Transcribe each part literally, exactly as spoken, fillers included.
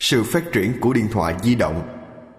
Sự phát triển của điện thoại di động.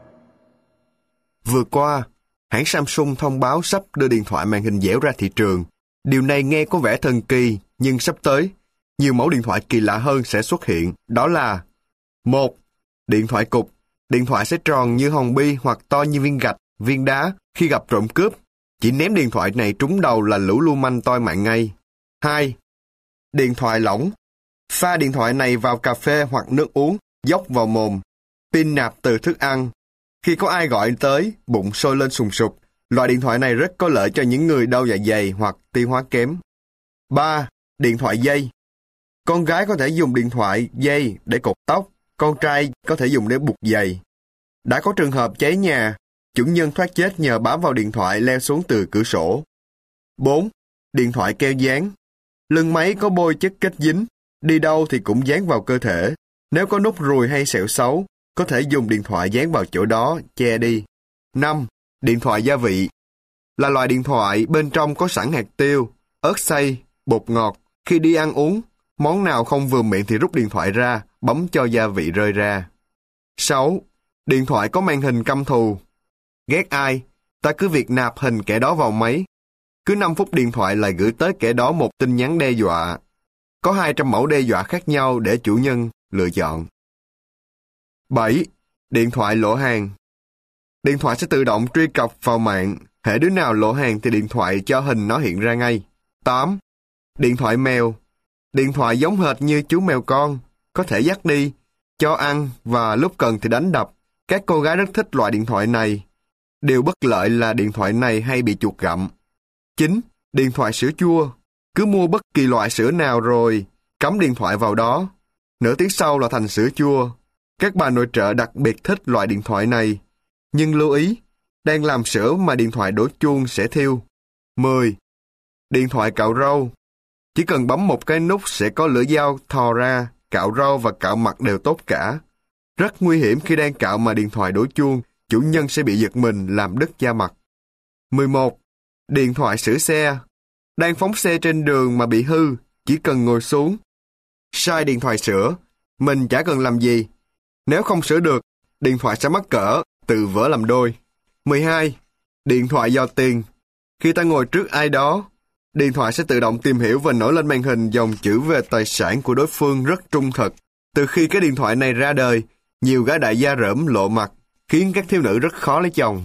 Vừa qua, hãng Samsung thông báo sắp đưa điện thoại màn hình dẻo ra thị trường. Điều này nghe có vẻ thần kỳ, nhưng sắp tới, nhiều mẫu điện thoại kỳ lạ hơn sẽ xuất hiện. Đó là: một. Điện thoại cục. Điện thoại sẽ tròn như hòn bi hoặc to như viên gạch, viên đá. Khi gặp trộm cướp, chỉ ném điện thoại này trúng đầu là lũ lưu manh toi mạng ngay. hai. Điện thoại lỏng. Pha điện thoại này vào cà phê hoặc nước uống, dốc vào mồm. Pin nạp từ thức ăn. Khi có ai gọi tới, bụng sôi lên sùng sục. Loại điện thoại này rất có lợi cho những người đau dạ dày hoặc tiêu hóa kém. ba. Điện thoại dây. Con gái có thể dùng điện thoại dây để cột tóc, con trai có thể dùng để buộc giày. Đã có trường hợp cháy nhà, chủ nhân thoát chết nhờ bám vào điện thoại leo xuống từ cửa sổ. bốn. Điện thoại keo dán. Lưng máy có bôi chất kết dính, đi đâu thì cũng dán vào cơ thể. Nếu có nút ruồi hay sẹo xấu, có thể dùng điện thoại dán vào chỗ đó, che đi. năm. Điện thoại gia vị. Là loại điện thoại bên trong có sẵn hạt tiêu, ớt xay, bột ngọt. Khi đi ăn uống, món nào không vừa miệng thì rút điện thoại ra, bấm cho gia vị rơi ra. sáu. Điện thoại có màn hình căm thù. Ghét ai, ta cứ việc nạp hình kẻ đó vào máy. Cứ năm phút điện thoại lại gửi tới kẻ đó một tin nhắn đe dọa. Có hai trăm mẫu đe dọa khác nhau để chủ nhân lựa chọn. bảy. Điện thoại lộ hàng. Điện thoại sẽ tự động truy cập vào mạng. Hễ đứa nào lộ hàng thì điện thoại cho hình nó hiện ra ngay. tám. Điện thoại mèo. Điện thoại giống hệt như chú mèo con, có thể dắt đi, cho ăn và lúc cần thì đánh đập. Các cô gái rất thích loại điện thoại này. Điều bất lợi là điện thoại này hay bị chuột gặm. chín. Điện thoại sữa chua. Cứ mua bất kỳ loại sữa nào rồi, cắm điện thoại vào đó. Nửa tiếng sau là thành sữa chua. Các bà nội trợ đặc biệt thích loại điện thoại này. Nhưng lưu ý, đang làm sữa mà điện thoại đổ chuông sẽ thiêu. mười. Điện thoại cạo râu. Chỉ cần bấm một cái nút sẽ có lưỡi dao thò ra, cạo râu và cạo mặt đều tốt cả. Rất nguy hiểm khi đang cạo mà điện thoại đổ chuông, chủ nhân sẽ bị giật mình làm đứt da mặt. mười một. Điện thoại sửa xe. Đang phóng xe trên đường mà bị hư, chỉ cần ngồi xuống. Sai điện thoại sửa, mình chả cần làm gì. Nếu không sửa được, điện thoại sẽ mắc cỡ, tự vỡ làm đôi. mười hai. Điện thoại dò tiền. Khi ta ngồi trước ai đó, điện thoại sẽ tự động tìm hiểu và nổi lên màn hình dòng chữ về tài sản của đối phương rất trung thực. Từ khi cái điện thoại này ra đời, nhiều gái đại gia rỡm lộ mặt, khiến các thiếu nữ rất khó lấy chồng.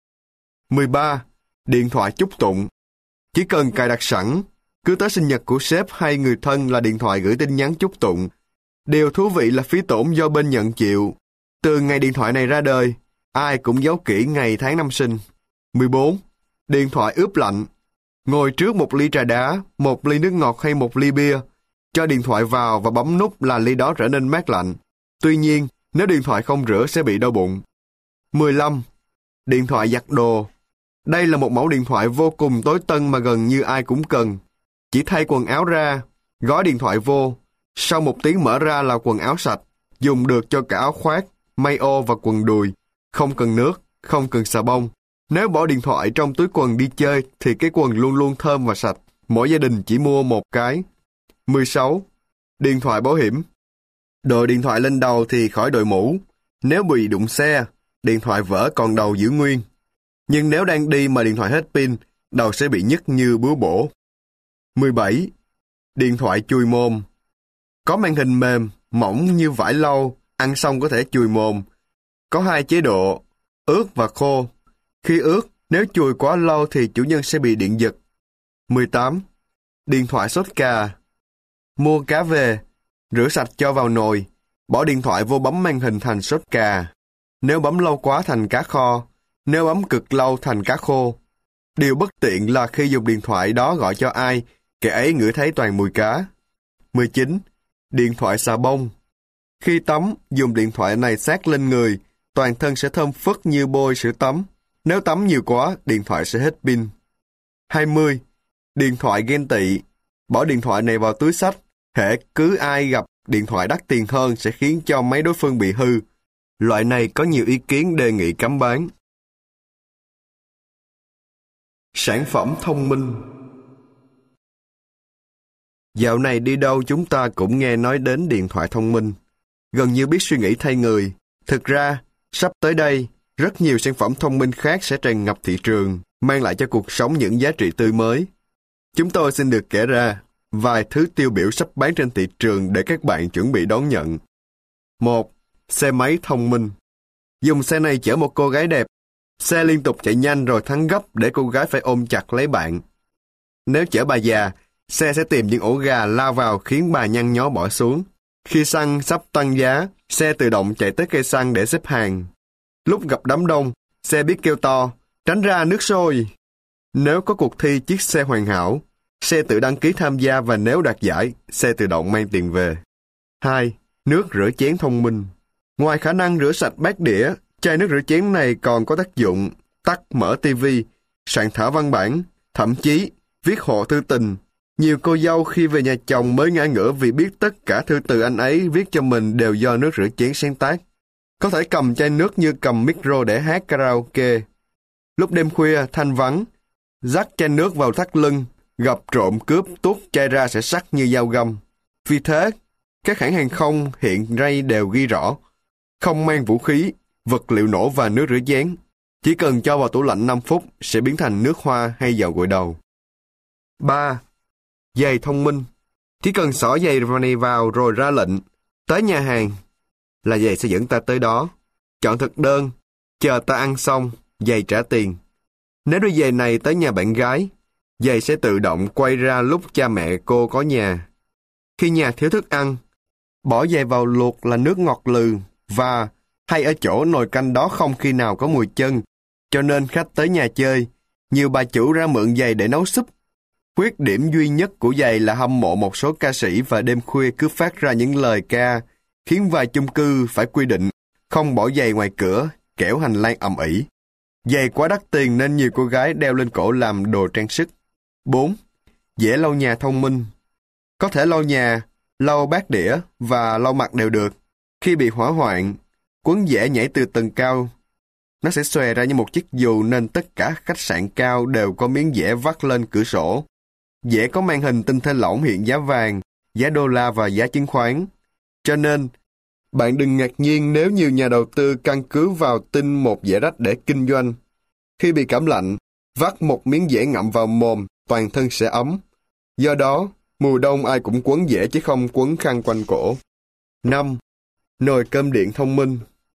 mười ba. Điện thoại chúc tụng. Chỉ cần cài đặt sẵn, cứ tới sinh nhật của sếp hay người thân là điện thoại gửi tin nhắn chúc tụng. Điều thú vị là phí tổn do bên nhận chịu. Từ ngày điện thoại này ra đời, ai cũng giấu kỹ ngày tháng năm sinh. mười bốn. Điện thoại ướp lạnh. Ngồi trước một ly trà đá, một ly nước ngọt hay một ly bia, cho điện thoại vào và bấm nút là ly đó trở nên mát lạnh. Tuy nhiên, nếu điện thoại không rửa sẽ bị đau bụng. mười lăm. Điện thoại giặt đồ. Đây là một mẫu điện thoại vô cùng tối tân mà gần như ai cũng cần. Chỉ thay quần áo ra, gói điện thoại vô. Sau một tiếng mở ra là quần áo sạch, dùng được cho cả áo khoác, may ô và quần đùi. Không cần nước, không cần xà bông. Nếu bỏ điện thoại trong túi quần đi chơi thì cái quần luôn luôn thơm và sạch. Mỗi gia đình chỉ mua một cái. mười sáu. Điện thoại bảo hiểm. Đội điện thoại lên đầu thì khỏi đội mũ. Nếu bị đụng xe, điện thoại vỡ còn đầu giữ nguyên. Nhưng nếu đang đi mà điện thoại hết pin, đầu sẽ bị nhức như bướu bổ. mười bảy. Điện thoại chùi mồm. Có màn hình mềm, mỏng như vải lau, ăn xong có thể chùi mồm. Có hai chế độ, ướt và khô. Khi ướt, nếu chùi quá lâu thì chủ nhân sẽ bị điện giật. mười tám. Điện thoại sốt cà. Mua cá về, rửa sạch cho vào nồi, bỏ điện thoại vô bấm màn hình thành sốt cà. Nếu bấm lâu quá thành cá kho, nếu bấm cực lâu thành cá khô. Điều bất tiện là khi dùng điện thoại đó gọi cho ai, kẻ ấy ngửi thấy toàn mùi cá. mười chín. Điện thoại xà bông. Khi tắm, dùng điện thoại này sát lên người, toàn thân sẽ thơm phức như bôi sữa tắm. Nếu tắm nhiều quá, điện thoại sẽ hết pin. hai mươi. Điện thoại ghen tị. Bỏ điện thoại này vào túi xách, hễ cứ ai gặp điện thoại đắt tiền hơn sẽ khiến cho máy đối phương bị hư. Loại này có nhiều ý kiến đề nghị cấm bán. Sản phẩm thông minh. Dạo này đi đâu chúng ta cũng nghe nói đến điện thoại thông minh. gần như biết suy nghĩ thay người. Thực ra, sắp tới đây, rất nhiều sản phẩm thông minh khác sẽ tràn ngập thị trường, mang lại cho cuộc sống những giá trị tươi mới. Chúng tôi xin được kể ra vài thứ tiêu biểu sắp bán trên thị trường để các bạn chuẩn bị đón nhận. Một. Xe máy thông minh. Dùng xe này chở một cô gái đẹp. Xe liên tục chạy nhanh rồi thắng gấp để cô gái phải ôm chặt lấy bạn. Nếu chở bà già, xe sẽ tìm những ổ gà lao vào khiến bà nhăn nhó bỏ xuống. Khi xăng sắp tăng giá, xe tự động chạy tới cây xăng để xếp hàng. Lúc gặp đám đông, xe biết kêu to, tránh ra nước sôi. Nếu có cuộc thi chiếc xe hoàn hảo, xe tự đăng ký tham gia và nếu đạt giải, xe tự động mang tiền về. Hai. Nước rửa chén thông minh. Ngoài khả năng rửa sạch bát đĩa, chai nước rửa chén này còn có tác dụng tắt mở tivi, soạn thảo văn bản, thậm chí viết hộ thư tình. Nhiều cô dâu khi về nhà chồng mới ngã ngửa vì biết tất cả thư từ anh ấy viết cho mình đều do nước rửa chén sáng tác. Có thể cầm chai nước như cầm micro để hát karaoke. Lúc đêm khuya, thanh vắng, dắt chai nước vào thắt lưng, gặp trộm cướp tuốt chai ra sẽ sắc như dao găm. Vì thế, các hãng hàng không hiện nay đều ghi rõ, không mang vũ khí, vật liệu nổ và nước rửa chén. Chỉ cần cho vào tủ lạnh năm phút sẽ biến thành nước hoa hay dầu gội đầu. Ba. Giày thông minh. Chỉ cần xỏ giày này vào rồi ra lệnh, tới nhà hàng, là giày sẽ dẫn ta tới đó. Chọn thực đơn, chờ ta ăn xong, giày trả tiền. Nếu đôi giày này tới nhà bạn gái, giày sẽ tự động quay ra lúc cha mẹ cô có nhà. Khi nhà thiếu thức ăn, bỏ giày vào luộc là nước ngọt lừ và hay ở chỗ nồi canh đó không khi nào có mùi chân, cho nên khách tới nhà chơi, nhiều bà chủ ra mượn giày để nấu súp. Khuyết điểm duy nhất của giày là hâm mộ một số ca sĩ và đêm khuya cứ phát ra những lời ca, khiến vài chung cư phải quy định không bỏ giày ngoài cửa, kẻo hành lang ầm ĩ. Giày quá đắt tiền nên nhiều cô gái đeo lên cổ làm đồ trang sức. Bốn. Dễ lau nhà thông minh. Có thể lau nhà, lau bát đĩa và lau mặt đều được. Khi bị hỏa hoạn, quấn dễ nhảy từ tầng cao. Nó sẽ xòe ra như một chiếc dù nên tất cả khách sạn cao đều có miếng dẻ vắt lên cửa sổ. Dẻ có màn hình tinh thể lỏng hiện giá vàng, giá đô la và giá chứng khoán. Cho nên, bạn đừng ngạc nhiên nếu nhiều nhà đầu tư căn cứ vào tin một dẻ rách để kinh doanh. Khi bị cảm lạnh, vắt một miếng dẻ ngậm vào mồm, toàn thân sẽ ấm. Do đó, mùa đông ai cũng quấn dẻ chứ không quấn khăn quanh cổ. Năm. Nồi cơm điện thông minh.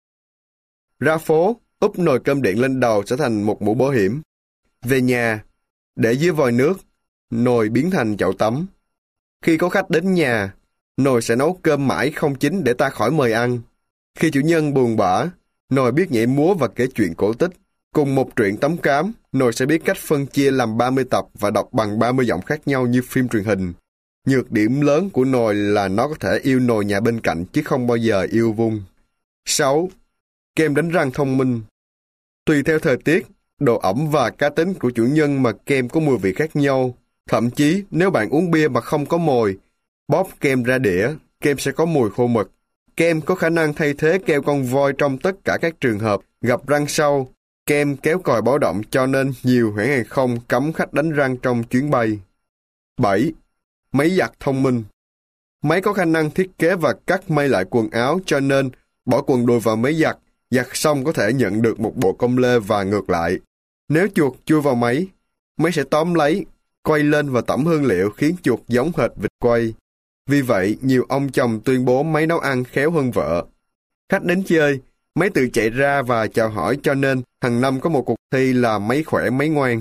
Ra phố, úp nồi cơm điện lên đầu sẽ thành một mũ bảo hiểm. Về nhà, để dưới vòi nước, nồi biến thành chậu tắm. Khi có khách đến nhà, nồi sẽ nấu cơm mãi không chín để ta khỏi mời ăn. Khi chủ nhân buồn bã, nồi biết nhảy múa và kể chuyện cổ tích. Cùng một truyện tấm cám, nồi sẽ biết cách phân chia làm ba mươi tập và đọc bằng ba mươi giọng khác nhau như phim truyền hình. Nhược điểm lớn của nồi là nó có thể yêu nồi nhà bên cạnh chứ không bao giờ yêu vung. Sáu. Kem đánh răng thông minh. Tùy theo thời tiết, độ ẩm và cá tính của chủ nhân mà kem có mùi vị khác nhau. Thậm chí, nếu bạn uống bia mà không có mồi, bóp kem ra đĩa, kem sẽ có mùi khô mực. Kem có khả năng thay thế keo con voi trong tất cả các trường hợp gặp răng sâu. Kem kéo còi báo động cho nên nhiều hãng hàng không cấm khách đánh răng trong chuyến bay. Bảy. Máy giặt thông minh. Máy có khả năng thiết kế và cắt may lại quần áo cho nên bỏ quần đùi vào máy giặt, giặt xong có thể nhận được một bộ công lê và ngược lại. Nếu chuột chui vào máy, máy sẽ tóm lấy, quay lên và tẩm hương liệu khiến chuột giống hệt vịt quay. Vì vậy, nhiều ông chồng tuyên bố máy nấu ăn khéo hơn vợ. Khách đến chơi, máy tự chạy ra và chào hỏi cho nên hàng năm có một cuộc thi là máy khỏe máy ngoan.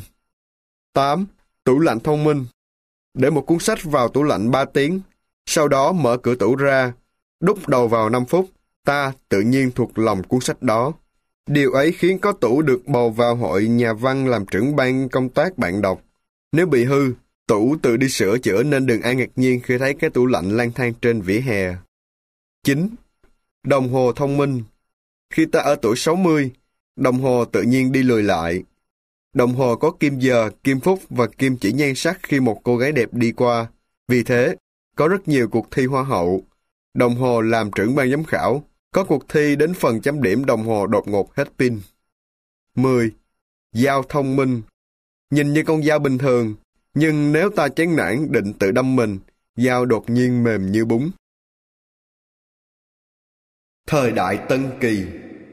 Tám. Tủ lạnh thông minh. Để một cuốn sách vào tủ lạnh ba tiếng, sau đó mở cửa tủ ra, đút đầu vào năm phút, ta tự nhiên thuộc lòng cuốn sách đó. Điều ấy khiến có tủ được bầu vào hội nhà văn làm trưởng ban công tác bạn đọc. Nếu bị hư, tủ tự đi sửa chữa nên đừng ai ngạc nhiên khi thấy cái tủ lạnh lang thang trên vỉa hè. Chín. Đồng hồ thông minh. Khi ta ở tuổi sáu mươi, đồng hồ tự nhiên đi lùi lại. Đồng hồ có kim giờ, kim phút và kim chỉ nhan sắc khi một cô gái đẹp đi qua. Vì thế, có rất nhiều cuộc thi hoa hậu. Đồng hồ làm trưởng ban giám khảo. Có cuộc thi đến phần chấm điểm đồng hồ đột ngột hết pin. Mười. Dao thông minh. Nhìn như con dao bình thường, nhưng nếu ta chán nản định tự đâm mình, dao đột nhiên mềm như bún. Thời đại Tân Kỳ.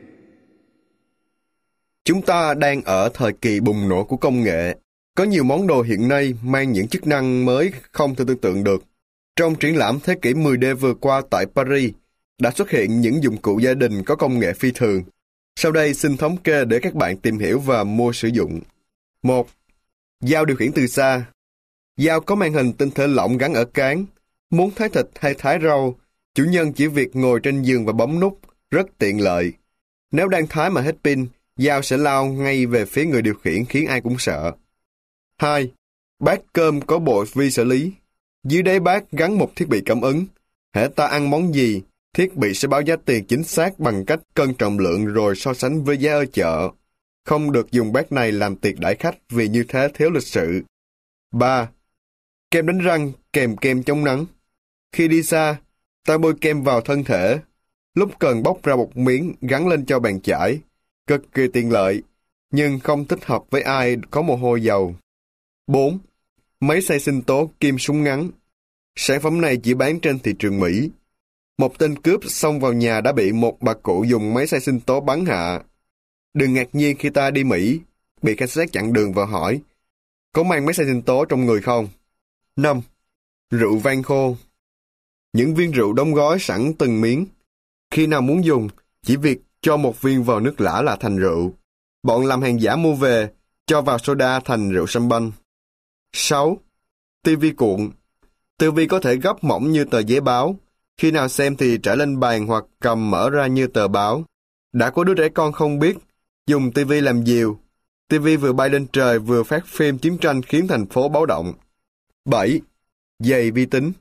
Chúng ta đang ở thời kỳ bùng nổ của công nghệ. Có nhiều món đồ hiện nay mang những chức năng mới không thể tưởng tượng được. Trong triển lãm thế kỷ mười D vừa qua tại Paris, đã xuất hiện những dụng cụ gia đình có công nghệ phi thường. Sau đây xin thống kê để các bạn tìm hiểu và mua sử dụng. một. Dao điều khiển từ xa. Dao có màn hình tinh thể lỏng gắn ở cán. Muốn thái thịt hay thái rau, chủ nhân chỉ việc ngồi trên giường và bấm nút, rất tiện lợi. Nếu đang thái mà hết pin, dao sẽ lao ngay về phía người điều khiển khiến ai cũng sợ. hai. Bát cơm có bộ vi xử lý. Dưới đáy bát gắn một thiết bị cảm ứng. Hễ ta ăn món gì, thiết bị sẽ báo giá tiền chính xác bằng cách cân trọng lượng rồi so sánh với giá ở chợ. Không được dùng bát này làm tiệc đãi khách vì như thế thiếu lịch sự. ba. Kem đánh răng kèm kem chống nắng. Khi đi xa, ta bôi kem vào thân thể. Lúc cần bóc ra một miếng gắn lên cho bàn chải. Cực kỳ tiện lợi, nhưng không thích hợp với ai có mồ hôi dầu. bốn. Máy xay sinh tố kim súng ngắn. Sản phẩm này chỉ bán trên thị trường Mỹ. Một tên cướp xông vào nhà đã bị một bà cụ dùng máy xay sinh tố bắn hạ. Đừng ngạc nhiên khi ta đi Mỹ, bị cảnh sát chặn đường và hỏi, có mang máy xay sinh tố trong người không? năm. Rượu vang khô. Những viên rượu đóng gói sẵn từng miếng. Khi nào muốn dùng, chỉ việc cho một viên vào nước lã là thành rượu. Bọn làm hàng giả mua về, cho vào soda thành rượu sâm banh. sáu. Tivi cuộn. Tivi có thể gấp mỏng như tờ giấy báo. Khi nào xem thì trải lên bàn hoặc cầm mở ra như tờ báo. Đã có đứa trẻ con không biết, dùng tivi làm diều. Tivi vừa bay lên trời vừa phát phim chiến tranh khiến thành phố báo động. bảy. Giày vi tính.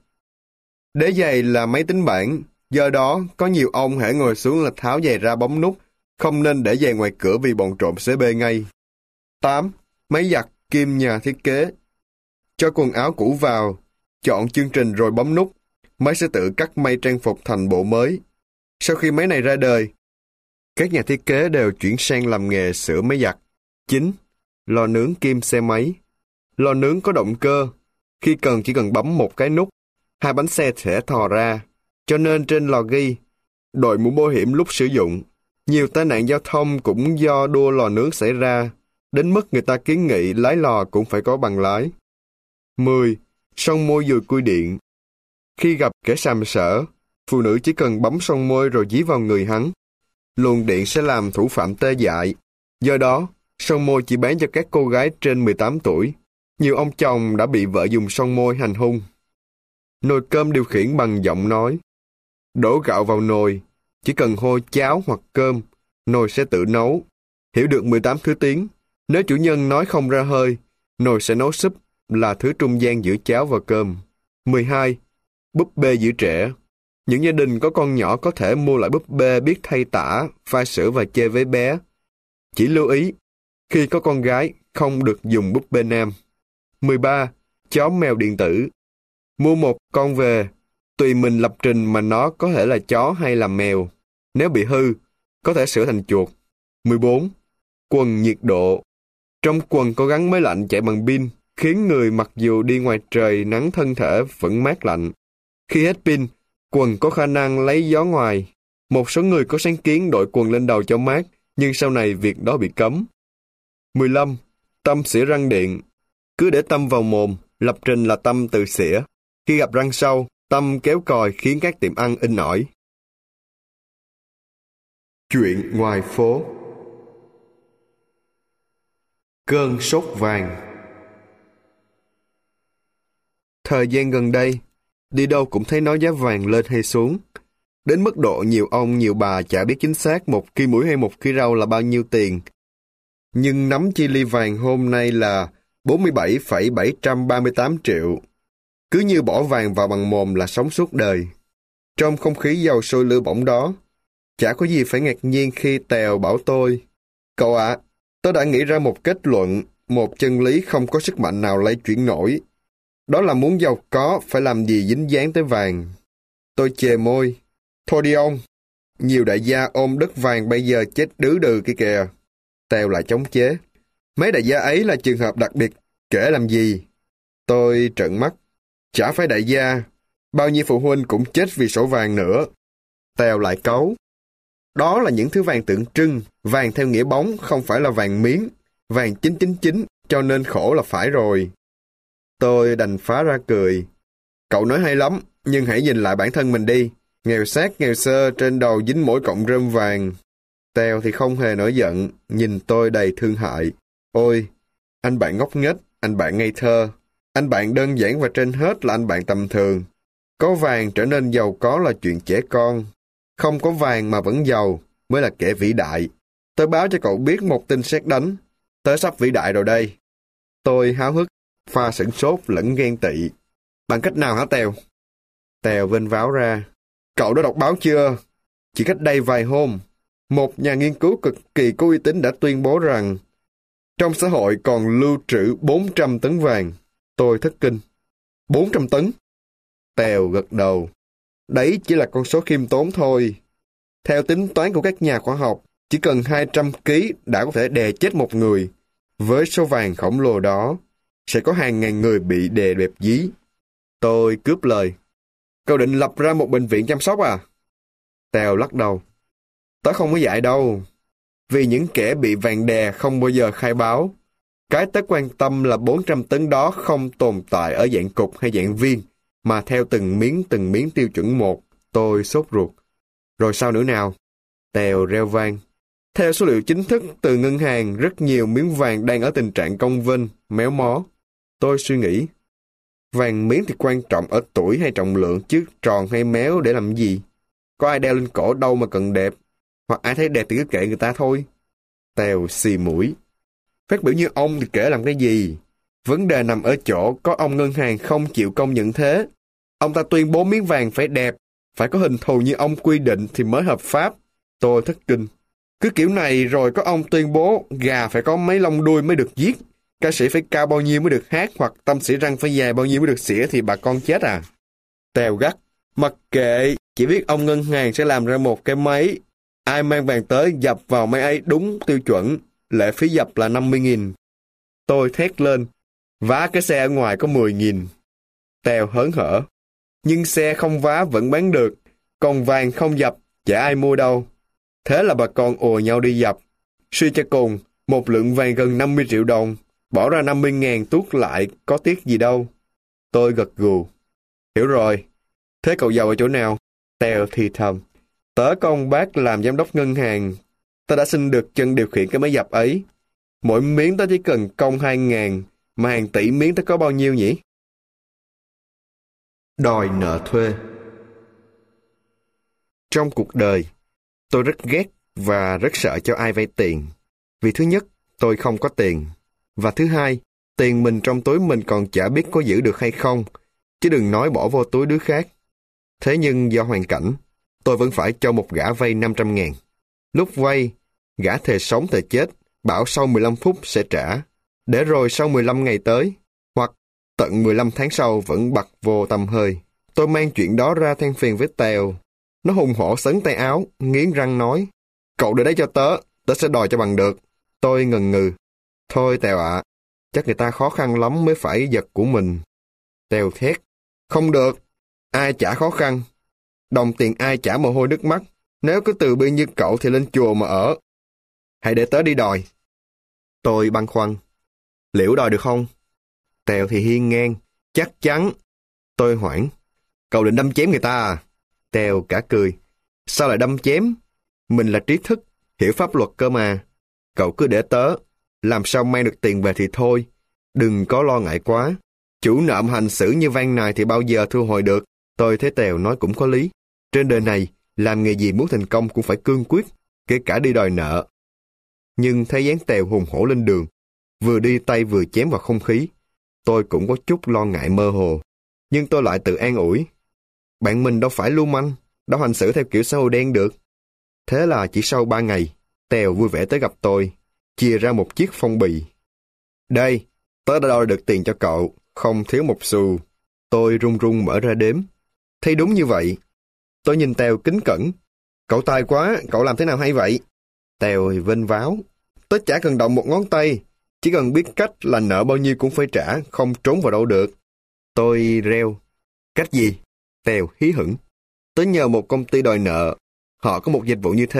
Đế giày là máy tính bảng, do đó có nhiều ông hễ ngồi xuống là tháo giày ra bấm nút, không nên để giày ngoài cửa vì bọn trộm sẽ bê ngay. tám. Máy giặt kim nhà thiết kế. Cho quần áo cũ vào, chọn chương trình rồi bấm nút, máy sẽ tự cắt may trang phục thành bộ mới. Sau khi máy này ra đời, các nhà thiết kế đều chuyển sang làm nghề sửa máy giặt. chín. Lò nướng kim xe máy. Lò nướng có động cơ, khi cần chỉ cần bấm một cái nút, hai bánh xe sẽ thò ra, cho nên trên lò ghi, đội mũ bảo hiểm lúc sử dụng. Nhiều tai nạn giao thông cũng do đua lò nướng xảy ra, đến mức người ta kiến nghị lái lò cũng phải có bằng lái. mười. Son môi dùi cui điện. Khi gặp kẻ sàm sỡ, phụ nữ chỉ cần bấm son môi rồi dí vào người hắn. Luồng điện sẽ làm thủ phạm tê dại. Do đó, son môi chỉ bán cho các cô gái trên mười tám tuổi. Nhiều ông chồng đã bị vợ dùng son môi hành hung. Nồi cơm điều khiển bằng giọng nói. Đổ gạo vào nồi, chỉ cần hôi cháo hoặc cơm, nồi sẽ tự nấu. Hiểu được mười tám thứ tiếng, nếu chủ nhân nói không ra hơi, nồi sẽ nấu súp, là thứ trung gian giữa cháo và cơm. mười hai. Búp bê giữ trẻ. Những gia đình có con nhỏ có thể mua lại búp bê biết thay tả, pha sữa và chơi với bé. Chỉ lưu ý, khi có con gái, không được dùng búp bê nam. mười ba. Chó mèo điện tử. Mua một con về, tùy mình lập trình mà nó có thể là chó hay là mèo. Nếu bị hư, có thể sửa thành chuột. mười bốn. Quần nhiệt độ. Trong quần có gắn máy lạnh chạy bằng pin, khiến người mặc dù đi ngoài trời nắng thân thể vẫn mát lạnh. Khi hết pin, quần có khả năng lấy gió ngoài. Một số người có sáng kiến đội quần lên đầu cho mát, nhưng sau này việc đó bị cấm. mười lăm. Tăm xỉa răng điện. Cứ để tăm vào mồm, lập trình là tăm tự xỉa. Khi gặp răng sâu, tăm kéo còi khiến các tiệm ăn in ỏi. Chuyện ngoài phố. Cơn sốt vàng. Thời gian gần đây, đi đâu cũng thấy nói giá vàng lên hay xuống. Đến mức độ nhiều ông nhiều bà chả biết chính xác một ki muối hay một ki rau là bao nhiêu tiền. Nhưng nắm chi ly vàng hôm nay là bốn mươi bảy phẩy bảy trăm ba mươi tám triệu. Cứ như bỏ vàng vào bằng mồm là sống suốt đời. Trong không khí giàu sôi lửa bỏng đó, chả có gì phải ngạc nhiên khi Tèo bảo tôi, cậu ạ, à, tôi đã nghĩ ra một kết luận, một chân lý không có sức mạnh nào lay chuyển nổi. Đó là muốn giàu có phải làm gì dính dáng tới vàng. Tôi chề môi, thôi đi ông, nhiều đại gia ôm đất vàng bây giờ chết đứ đừ kia kìa. Tèo lại chống chế, mấy đại gia ấy là trường hợp đặc biệt, kể làm gì. Tôi trợn mắt, chả phải đại gia, bao nhiêu phụ huynh cũng chết vì sổ vàng nữa. Tèo lại cấu, Đó là những thứ vàng tượng trưng, vàng theo nghĩa bóng, không phải là vàng miếng. Vàng chín chín chín, cho nên khổ là phải rồi. Tôi đành phá ra cười. Cậu nói hay lắm, nhưng hãy nhìn lại bản thân mình đi. Nghèo xác nghèo xơ, trên đầu dính mỗi cọng rơm vàng. Tèo thì không hề nổi giận, nhìn tôi đầy thương hại. Ôi, anh bạn ngốc nghếch, anh bạn ngây thơ. Anh bạn đơn giản và trên hết là anh bạn tầm thường. Có vàng trở nên giàu có là chuyện trẻ con. Không có vàng mà vẫn giàu mới là kẻ vĩ đại. Tôi báo cho cậu biết một tin sét đánh. Tớ sắp vĩ đại rồi đây. Tôi háo hức, pha sửng sốt lẫn ghen tị. Bằng cách nào hả Tèo? Tèo vênh váo ra. Cậu đã đọc báo chưa? Chỉ cách đây vài hôm, một nhà nghiên cứu cực kỳ có uy tín đã tuyên bố rằng trong xã hội còn lưu trữ bốn trăm tấn vàng. Tôi thất kinh. bốn trăm tấn? Tèo gật đầu. Đấy chỉ là con số khiêm tốn thôi. Theo tính toán của các nhà khoa học, chỉ cần hai trăm ki lô gam đã có thể đè chết một người. Với số vàng khổng lồ đó, sẽ có hàng ngàn người bị đè bẹp dí. Tôi cướp lời. Cậu định lập ra một bệnh viện chăm sóc à? Tèo lắc đầu. Tớ không có dạy đâu. Vì những kẻ bị vàng đè không bao giờ khai báo. Cái tớ quan tâm là bốn trăm tấn đó không tồn tại ở dạng cục hay dạng viên, mà theo từng miếng từng miếng tiêu chuẩn một. Tôi sốt ruột. Rồi sao nữa nào? Tèo reo vang. Theo số liệu chính thức từ ngân hàng, rất nhiều miếng vàng đang ở tình trạng cong vênh, méo mó. Tôi suy nghĩ. Vàng miếng thì quan trọng ở tuổi hay trọng lượng, chứ tròn hay méo để làm gì? Có ai đeo lên cổ đâu mà cần đẹp. Hoặc ai thấy đẹp thì cứ kệ người ta thôi. Tèo xì mũi. Phát biểu như ông thì kể làm cái gì? Vấn đề nằm ở chỗ có ông ngân hàng không chịu công nhận thế. Ông ta tuyên bố miếng vàng phải đẹp, phải có hình thù như ông quy định thì mới hợp pháp. Tôi thất kinh. Cứ kiểu này rồi có ông tuyên bố gà phải có mấy lông đuôi mới được giết, ca sĩ phải cao bao nhiêu mới được hát, hoặc tâm sĩ răng phải dài bao nhiêu mới được xỉa thì bà con chết à? Tèo gắt. Mặc kệ, chỉ biết ông ngân hàng sẽ làm ra một cái máy. Ai mang vàng tới dập vào máy ấy đúng tiêu chuẩn. Lệ phí dập là năm mươi nghìn. Tôi thét lên. Vá cái xe ở ngoài có mười nghìn. Tèo hớn hở. Nhưng xe không vá vẫn bán được. Còn vàng không dập, chả ai mua đâu. Thế là bà con ùa nhau đi dập. Suy cho cùng, một lượng vàng gần năm mươi triệu đồng. Bỏ ra năm mươi ngàn tuốt lại, có tiếc gì đâu. Tôi gật gù. Hiểu rồi. Thế cậu giàu ở chỗ nào? Tèo thì thầm. Tớ có ông bác làm giám đốc ngân hàng. Tớ đã xin được chân điều khiển cái máy dập ấy. Mỗi miếng tớ chỉ cần công hai ngàn, mà hàng tỷ miếng tớ có bao nhiêu nhỉ? Đòi nợ thuê. Trong cuộc đời, tôi rất ghét và rất sợ cho ai vay tiền. Vì thứ nhất, tôi không có tiền. Và thứ hai, tiền mình trong túi mình còn chả biết có giữ được hay không, chứ đừng nói bỏ vô túi đứa khác. Thế nhưng do hoàn cảnh, tôi vẫn phải cho một gã vay năm trăm ngàn. Lúc vay, gã thề sống thề chết, bảo sau mười lăm phút sẽ trả, để rồi sau mười lăm ngày tới, hoặc tận mười lăm tháng sau vẫn bặt vô tăm hơi. Tôi mang chuyện đó ra than phiền với Tèo. Nó hùng hổ sấn tay áo, nghiến răng nói, cậu để đấy cho tớ, tớ sẽ đòi cho bằng được. Tôi ngần ngừ. Thôi Tèo ạ, chắc người ta khó khăn lắm mới phải giật của mình. Tèo thét, không được, ai chả khó khăn. Đồng tiền ai chả mồ hôi nước mắt. Nếu cứ từ bi như cậu thì lên chùa mà ở. Hãy để tớ đi đòi. Tôi băn khoăn. Liệu đòi được không? Tèo thì hiên ngang. Chắc chắn. Tôi hoảng. Cậu định đâm chém người ta à? Tèo cả cười. Sao lại đâm chém? Mình là trí thức, hiểu pháp luật cơ mà. Cậu cứ để tớ. Làm sao mang được tiền về thì thôi. Đừng có lo ngại quá. Chủ nợ hành xử như van này thì bao giờ thu hồi được. Tôi thấy Tèo nói cũng có lý. Trên đời này, làm nghề gì muốn thành công cũng phải cương quyết, kể cả đi đòi nợ. Nhưng thấy dáng Tèo hùng hổ lên đường, vừa đi tay vừa chém vào không khí, tôi cũng có chút lo ngại mơ hồ. Nhưng tôi lại tự an ủi. Bạn mình đâu phải lưu manh, đâu hành xử theo kiểu xã hội đen được. Thế là chỉ sau ba ngày, Tèo vui vẻ tới gặp tôi, chia ra một chiếc phong bì. Đây, tớ đã đòi được tiền cho cậu, không thiếu một xu. Tôi run run mở ra đếm. Thấy đúng như vậy. Tôi nhìn Tèo kính cẩn. Cậu tài quá, cậu làm thế nào hay vậy? Tèo thì vênh váo. Tớ chả cần động một ngón tay, chỉ cần biết cách là nợ bao nhiêu cũng phải trả, không trốn vào đâu được. Tôi reo. Cách gì? Tèo hí hửng. Tớ nhờ một công ty đòi nợ. Họ có một dịch vụ như thế,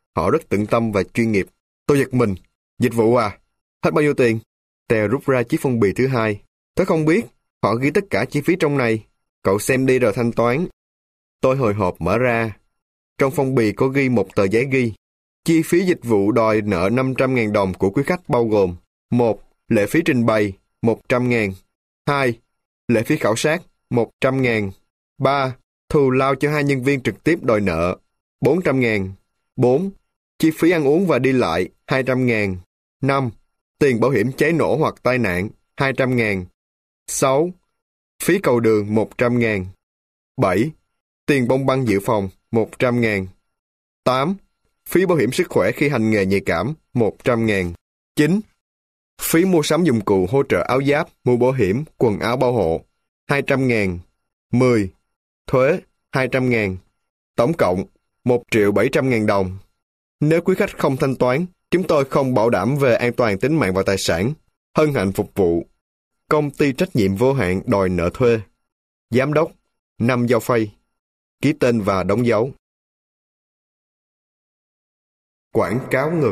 Họ rất tận tâm và chuyên nghiệp. Tôi giật mình. Dịch vụ à? Hết bao nhiêu tiền? Tèo rút ra chiếc phong bì thứ hai. Tớ không biết. Họ ghi tất cả chi phí trong này. Cậu xem đi rồi thanh toán. Tôi hồi hộp mở ra. Trong phong bì có ghi một tờ giấy ghi. Chi phí dịch vụ đòi nợ năm trăm nghìn đồng của quý khách bao gồm: một. Lệ phí trình bày một trăm nghìn. hai. Lệ phí khảo sát một trăm nghìn. ba. Thù lao cho hai nhân viên trực tiếp đòi nợ bốn trăm nghìn. bốn. Chi phí ăn uống và đi lại hai trăm nghìn. năm. Tiền bảo hiểm cháy nổ hoặc tai nạn hai trăm nghìn. sáu. Phí cầu đường một trăm nghìn. bảy. Tiền bông băng dự phòng một trăm nghìn. tám. Phí bảo hiểm sức khỏe khi hành nghề nhạy cảm một trăm nghìn. chín. Phí mua sắm dụng cụ hỗ trợ áo giáp, mũ bảo hiểm, quần áo bảo hộ hai trăm nghìn. mười. Thuế hai trăm nghìn. Tổng cộng một triệu bảy trăm nghìn đồng. Nếu quý khách không thanh toán, chúng tôi không bảo đảm về an toàn tính mạng và tài sản. Hân hạnh phục vụ. Công ty trách nhiệm vô hạn đòi nợ thuê. Giám đốc năm Dao Phay. Ký tên và đóng dấu. Quảng cáo ngược.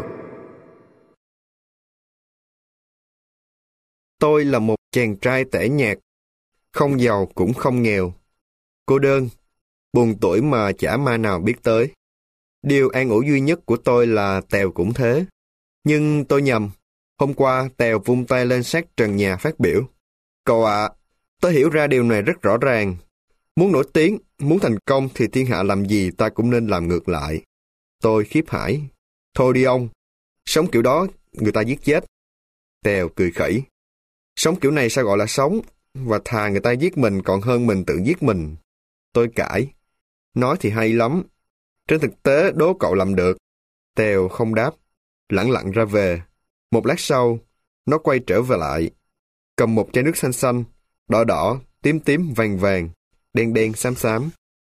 Tôi là một chàng trai tẻ nhạt, không giàu cũng không nghèo. Cô đơn, buồn tuổi mà chả ma nào biết tới. Điều an ủi duy nhất của tôi là Tèo cũng thế. Nhưng tôi nhầm. Hôm qua Tèo vung tay lên sát trần nhà phát biểu. Cậu ạ, à, tôi hiểu ra điều này rất rõ ràng. Muốn nổi tiếng, muốn thành công thì thiên hạ làm gì ta cũng nên làm ngược lại. Tôi khiếp hãi. Thôi đi ông, sống kiểu đó người ta giết chết. Tèo cười khẩy. Sống kiểu này sao gọi là sống? Và thà người ta giết mình còn hơn mình tự giết mình. Tôi cãi. Nói thì hay lắm. Trên thực tế đố cậu làm được. Tèo không đáp. Lẳng lặng ra về. Một lát sau, nó quay trở về lại. Cầm một chai nước xanh xanh, đỏ đỏ, tím tím, vàng vàng, đen đen, xám xám.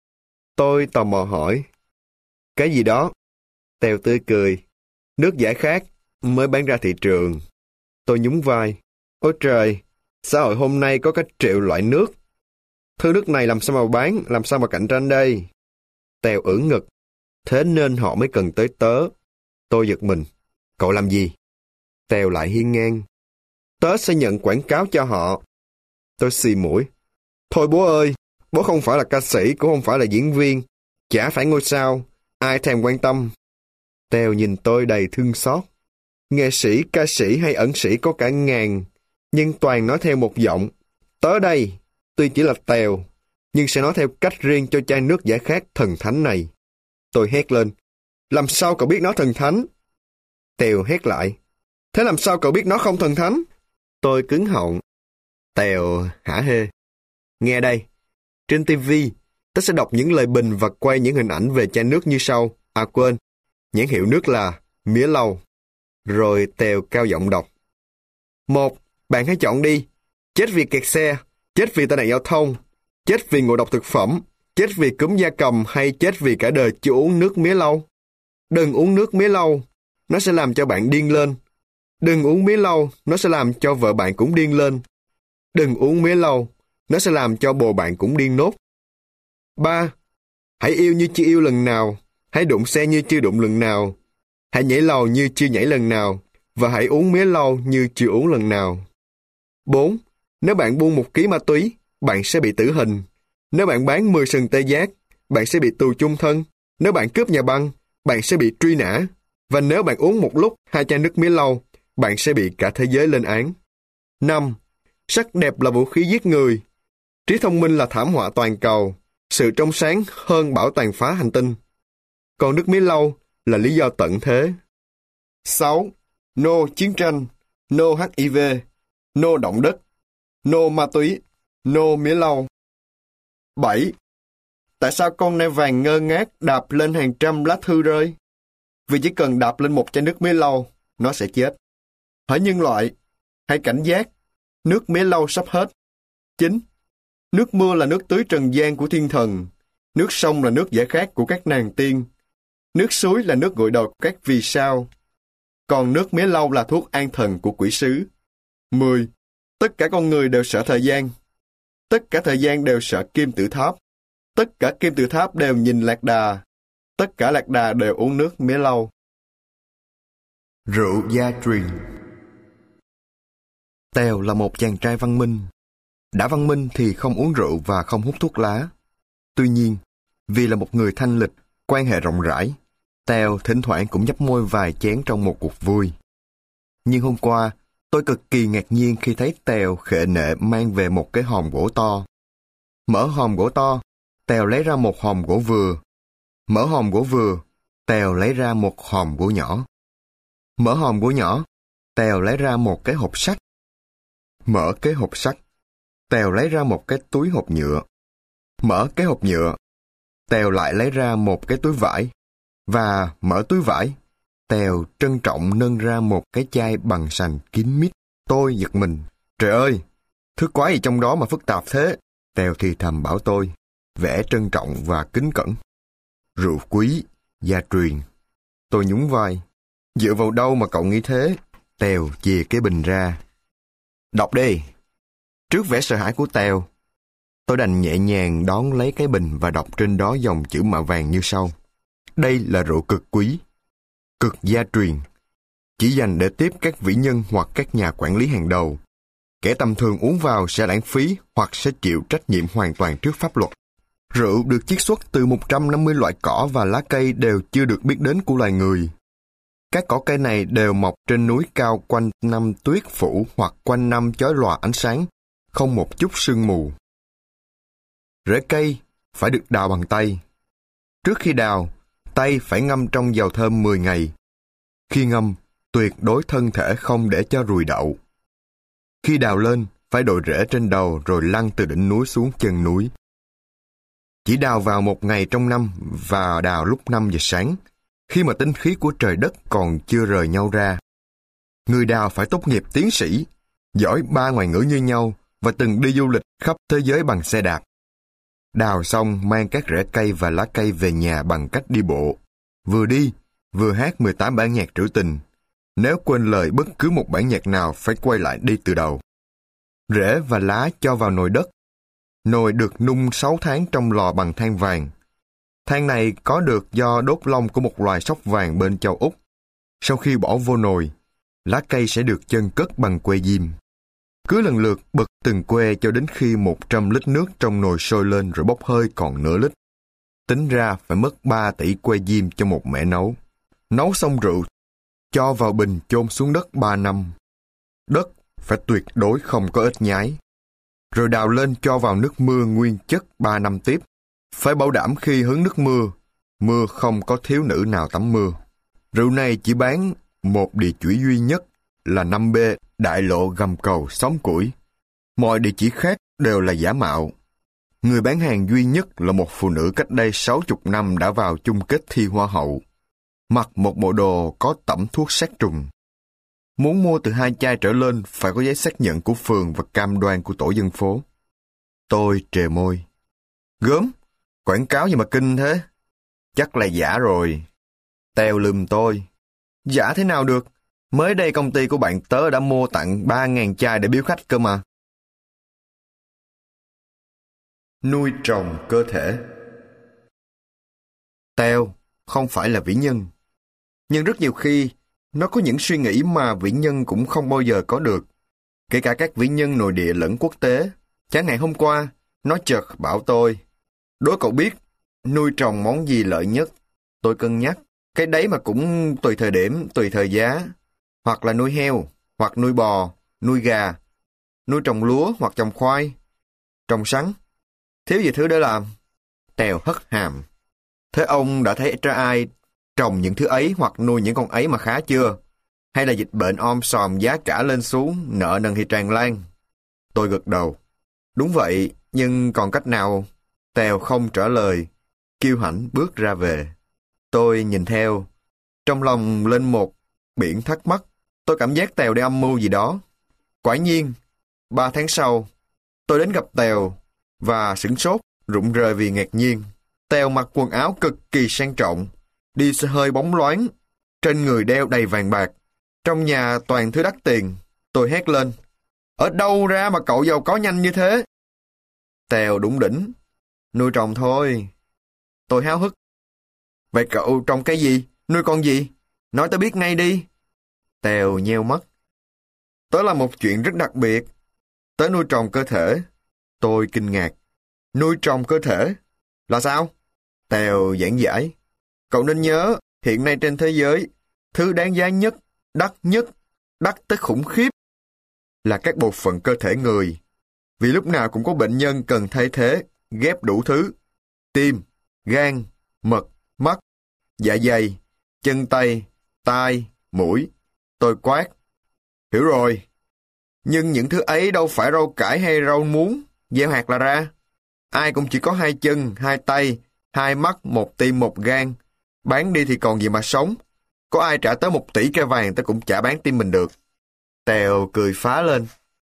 Tôi tò mò hỏi. Cái gì đó? Tèo tươi cười. Nước giải khát, mới bán ra thị trường. Tôi nhún vai. Ôi trời, xã hội hôm nay có cả triệu loại nước. Thứ nước này làm sao mà bán, làm sao mà cạnh tranh đây? Tèo ưỡn ngực. Thế nên họ mới cần tới tớ. Tôi giật mình. Cậu làm gì? Tèo lại hiên ngang. Tớ sẽ nhận quảng cáo cho họ. Tôi xì mũi. Thôi bố ơi, bố không phải là ca sĩ, cũng không phải là diễn viên. Chả phải ngôi sao, ai thèm quan tâm. Tèo nhìn tôi đầy thương xót. Nghệ sĩ, ca sĩ hay ẩn sĩ có cả ngàn, nhưng toàn nói theo một giọng. Tớ đây, tuy chỉ là Tèo, nhưng sẽ nói theo cách riêng cho chai nước giải khát thần thánh này. Tôi hét lên. Làm sao cậu biết nó thần thánh? Tèo hét lại. Thế làm sao cậu biết nó không thần thánh? Tôi cứng họng. Tèo hả hê. Nghe đây, trên ti vi, tớ sẽ đọc những lời bình và quay những hình ảnh về chai nước như sau. À quên, nhãn hiệu nước là Mía Lâu. Rồi Tèo cao giọng đọc. Một, bạn hãy chọn đi. Chết vì kẹt xe, chết vì tai nạn giao thông, chết vì ngộ độc thực phẩm, chết vì cúm gia cầm hay chết vì cả đời chưa uống nước Mía Lâu. Đừng uống nước Mía Lâu, nó sẽ làm cho bạn điên lên. Đừng uống Mía Lâu, nó sẽ làm cho vợ bạn cũng điên lên. Đừng uống Mía Lâu, nó sẽ làm cho bồ bạn cũng điên nốt. Ba, hãy yêu như chưa yêu lần nào, hãy đụng xe như chưa đụng lần nào, hãy nhảy lầu như chưa nhảy lần nào, và hãy uống Mía Lâu như chưa uống lần nào. Bốn, nếu bạn buôn một ký ma túy, bạn sẽ bị tử hình. Nếu bạn bán mười sừng tê giác, bạn sẽ bị tù chung thân. Nếu bạn cướp nhà băng, bạn sẽ bị truy nã. Và nếu bạn uống một lúc hai chai nước Mía Lâu, bạn sẽ bị cả thế giới lên án. Năm, sắc đẹp là vũ khí giết người. Trí thông minh là thảm họa toàn cầu. Sự trong sáng hơn bão tàn phá hành tinh. Còn nước Mía Lâu là lý do tận thế. Sáu, no chiến tranh, no hát i vê, no động đất, no ma túy, no Mía Lâu. Bảy, tại sao con nai vàng ngơ ngác đạp lên hàng trăm lá thư rơi? Vì chỉ cần đạp lên một chai nước Mía Lâu, nó sẽ chết. Hỡi nhân loại, hãy cảnh giác, nước Mía Lâu sắp hết. Chín, nước mưa là nước tưới trần gian của thiên thần. Nước sông là nước giải khát của các nàng tiên. Nước suối là nước gội đầu của các vì sao. Còn nước Mía Lâu là thuốc an thần của quỷ sứ. Mười, tất cả con người đều sợ thời gian. Tất cả thời gian đều sợ kim tự tháp. Tất cả kim tự tháp đều nhìn lạc đà. Tất cả lạc đà đều uống nước mía lau. Rượu gia truyền. Tèo là một chàng trai văn minh. Đã văn minh thì không uống rượu và không hút thuốc lá. Tuy nhiên, vì là một người thanh lịch, quan hệ rộng rãi, Tèo thỉnh thoảng cũng nhấp môi vài chén trong một cuộc vui. Nhưng hôm qua, tôi cực kỳ ngạc nhiên khi thấy Tèo khệ nệ mang về một cái hòm gỗ to. Mở hòm gỗ to, Tèo lấy ra một hòm gỗ vừa. Mở hòm gỗ vừa, Tèo lấy ra một hòm gỗ nhỏ. Mở hòm gỗ nhỏ, Tèo lấy ra một cái hộp sắt. Mở cái hộp sắt, Tèo lấy ra một cái túi hộp nhựa. Mở cái hộp nhựa, Tèo lại lấy ra một cái túi vải. Và mở túi vải, Tèo trân trọng nâng ra một cái chai bằng sành kín mít. Tôi giật mình. Trời ơi, thứ quái gì trong đó mà phức tạp thế? Tèo thì thầm bảo tôi, vẻ trân trọng và kính cẩn. Rượu quý, gia truyền. Tôi nhún vai. Dựa vào đâu mà cậu nghĩ thế? Tèo chìa cái bình ra. Đọc đi. Trước vẻ sợ hãi của Tèo, tôi đành nhẹ nhàng đón lấy cái bình và đọc trên đó dòng chữ mạ vàng như sau. Đây là rượu cực quý, cực gia truyền, chỉ dành để tiếp các vĩ nhân hoặc các nhà quản lý hàng đầu. Kẻ tầm thường uống vào sẽ lãng phí hoặc sẽ chịu trách nhiệm hoàn toàn trước pháp luật. Rượu được chiết xuất từ một trăm năm mươi loại cỏ và lá cây đều chưa được biết đến của loài người. Các cỏ cây này đều mọc trên núi cao quanh năm tuyết phủ hoặc quanh năm chói lòa ánh sáng, không một chút sương mù. Rễ cây phải được đào bằng tay. Trước khi đào, tay phải ngâm trong dầu thơm mười ngày. Khi ngâm, tuyệt đối thân thể không để cho ruồi đậu. Khi đào lên, phải đội rễ trên đầu rồi lăn từ đỉnh núi xuống chân núi. Chỉ đào vào một ngày trong năm và đào lúc năm giờ sáng, khi mà tinh khí của trời đất còn chưa rời nhau ra. Người đào phải tốt nghiệp tiến sĩ, giỏi ba ngoại ngữ như nhau và từng đi du lịch khắp thế giới bằng xe đạp. Đào xong mang các rễ cây và lá cây về nhà bằng cách đi bộ. Vừa đi, vừa hát mười tám bản nhạc trữ tình. Nếu quên lời bất cứ một bản nhạc nào phải quay lại đi từ đầu. Rễ và lá cho vào nồi đất. Nồi được nung sáu tháng trong lò bằng than vàng. Than này có được do đốt lông của một loài sóc vàng bên châu Úc. Sau khi bỏ vô nồi, lá cây sẽ được chân cất bằng que diêm. Cứ lần lượt bật từng que cho đến khi một trăm lít nước trong nồi sôi lên rồi bốc hơi còn nửa lít. Tính ra phải mất ba tỷ que diêm cho một mẻ nấu. Nấu xong rượu, cho vào bình chôn xuống đất ba năm. Đất phải tuyệt đối không có ếch nhái. Rồi đào lên cho vào nước mưa nguyên chất ba năm tiếp. Phải bảo đảm khi hứng nước mưa, mưa không có thiếu nữ nào tắm mưa. Rượu này chỉ bán một địa chỉ duy nhất là năm B Đại lộ Gầm Cầu Xóm Củi. Mọi địa chỉ khác đều là giả mạo. Người bán hàng duy nhất là một phụ nữ cách đây sáu mươi năm đã vào chung kết thi Hoa hậu. Mặc một bộ đồ có tẩm thuốc sát trùng. Muốn mua từ hai chai trở lên phải có giấy xác nhận của phường và cam đoan của tổ dân phố. Tôi trề môi. Gớm, quảng cáo gì mà kinh thế? Chắc là giả rồi. Tèo lườm tôi. Giả thế nào được? Mới đây công ty của bạn tớ đã mua tặng ba ngàn chai để biếu khách cơ mà. Nuôi trồng cơ thể. Tèo không phải là vĩ nhân. Nhưng rất nhiều khi, nó có những suy nghĩ mà vĩ nhân cũng không bao giờ có được. Kể cả các vĩ nhân nội địa lẫn quốc tế. Chẳng hạn hôm qua, nó chợt bảo tôi, đố cậu biết, nuôi trồng món gì lợi nhất? Tôi cân nhắc, cái đấy mà cũng tùy thời điểm, tùy thời giá. Hoặc là nuôi heo, hoặc nuôi bò, nuôi gà, nuôi trồng lúa hoặc trồng khoai, trồng sắn. Thiếu gì thứ để làm? Tèo hất hàm. Thế ông đã thấy ra ai trồng những thứ ấy hoặc nuôi những con ấy mà khá chưa? Hay là dịch bệnh om sòm giá cả lên xuống, nợ nần thì tràn lan? Tôi gật đầu. Đúng vậy, nhưng còn cách nào? Tèo không trả lời, kiêu hãnh bước ra về. Tôi nhìn theo, trong lòng lên một biển thắc mắc. Tôi cảm giác Tèo đang âm mưu gì đó. Quả nhiên, ba tháng sau, tôi đến gặp Tèo và sửng sốt, rụng rời vì ngạc nhiên. Tèo mặc quần áo cực kỳ sang trọng, đi xe hơi bóng loáng, trên người đeo đầy vàng bạc. Trong nhà toàn thứ đắt tiền. Tôi hét lên, ở đâu ra mà cậu giàu có nhanh như thế? Tèo đủng đỉnh, nuôi trồng thôi. Tôi háo hức, Vậy cậu trồng cái gì? Nuôi con gì? Nói tớ biết ngay đi. Tèo nheo mắt. Tớ là một chuyện rất đặc biệt. Tớ nuôi trồng cơ thể. Tôi kinh ngạc. Nuôi trồng cơ thể? Là sao? Tèo giảng giải. Cậu nên nhớ, hiện nay trên thế giới, thứ đáng giá nhất, đắt nhất, đắt tới khủng khiếp, là các bộ phận cơ thể người. Vì lúc nào cũng có bệnh nhân cần thay thế, ghép đủ thứ. Tim, gan, mật, mắt, dạ dày, chân tay, tai, mũi. Tôi quát. Hiểu rồi. Nhưng những thứ ấy đâu phải rau cải hay rau muống, gieo hạt là ra. Ai cũng chỉ có hai chân, hai tay, hai mắt, một tim, một gan. Bán đi thì còn gì mà sống. Có ai trả tới một tỷ cây vàng ta cũng chả bán tim mình được. Tèo cười phá lên.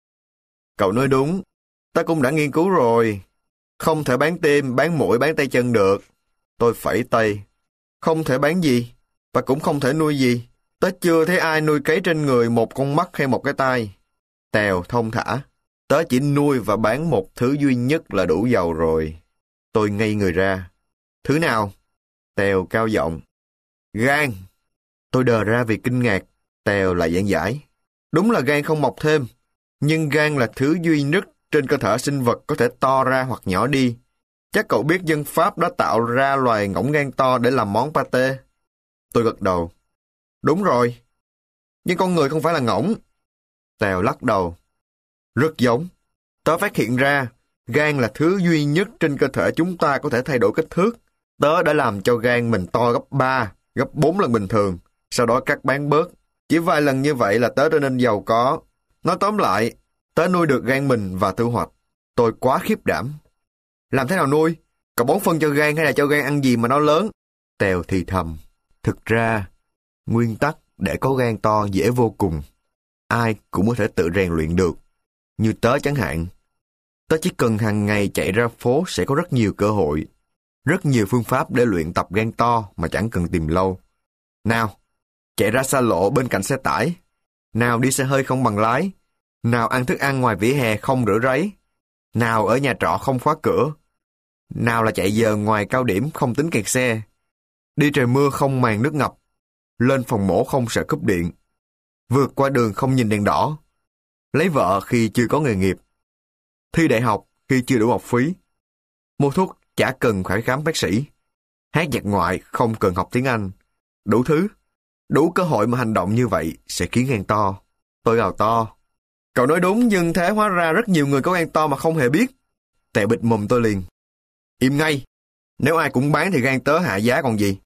Cậu nói đúng. Ta cũng đã nghiên cứu rồi. Không thể bán tim, bán mũi, bán tay chân được. Tôi phẩy tay. Không thể bán gì, và cũng không thể nuôi gì. Tớ chưa thấy ai nuôi cấy trên người một con mắt hay một cái tai. Tèo thông thả. Tớ chỉ nuôi và bán một thứ duy nhất là đủ giàu rồi. Tôi ngây người ra. Thứ nào? Tèo cao giọng. Gan. Tôi đờ ra vì kinh ngạc. Tèo lại giảng giải. Đúng là gan không mọc thêm, nhưng gan là thứ duy nhất trên cơ thể sinh vật có thể to ra hoặc nhỏ đi. Chắc cậu biết dân Pháp đã tạo ra loài ngỗng gan to để làm món pate. Tôi gật đầu. Đúng rồi. Nhưng con người không phải là ngỗng. Tèo lắc đầu. Rất giống. Tớ phát hiện ra, gan là thứ duy nhất trên cơ thể chúng ta có thể thay đổi kích thước. Tớ đã làm cho gan mình to gấp ba, gấp bốn lần bình thường, sau đó cắt bán bớt. Chỉ vài lần như vậy là tớ trở nên giàu có. Nói tóm lại, tớ nuôi được gan mình và thu hoạch. Tôi quá khiếp đảm. Làm thế nào nuôi? Cậu bón phân cho gan hay là cho gan ăn gì mà nó lớn? Tèo thì thầm. Thực ra, nguyên tắc để có gan to dễ vô cùng. Ai cũng có thể tự rèn luyện được. Như tớ chẳng hạn. Tớ chỉ cần hàng ngày chạy ra phố sẽ có rất nhiều cơ hội. Rất nhiều phương pháp để luyện tập gan to mà chẳng cần tìm lâu. Nào, chạy ra xa lộ bên cạnh xe tải. Nào đi xe hơi không bằng lái. Nào ăn thức ăn ngoài vỉa hè không rửa ráy. Nào ở nhà trọ không khóa cửa. Nào là chạy giờ ngoài cao điểm không tính kẹt xe. Đi trời mưa không màn nước ngập. Lên phòng mổ không sợ cúp điện. Vượt qua đường không nhìn đèn đỏ. Lấy vợ khi chưa có nghề nghiệp. Thi đại học khi chưa đủ học phí. Mua thuốc chả cần phải khám bác sĩ. Hát nhạc ngoại không cần học tiếng Anh. Đủ thứ. Đủ cơ hội mà hành động như vậy sẽ khiến gan to. Tôi gào to. Cậu nói đúng, nhưng thế hóa ra rất nhiều người có gan to mà không hề biết. Tèo bịt mồm tôi liền. Im ngay. Nếu ai cũng bán thì gan tớ hạ giá còn gì.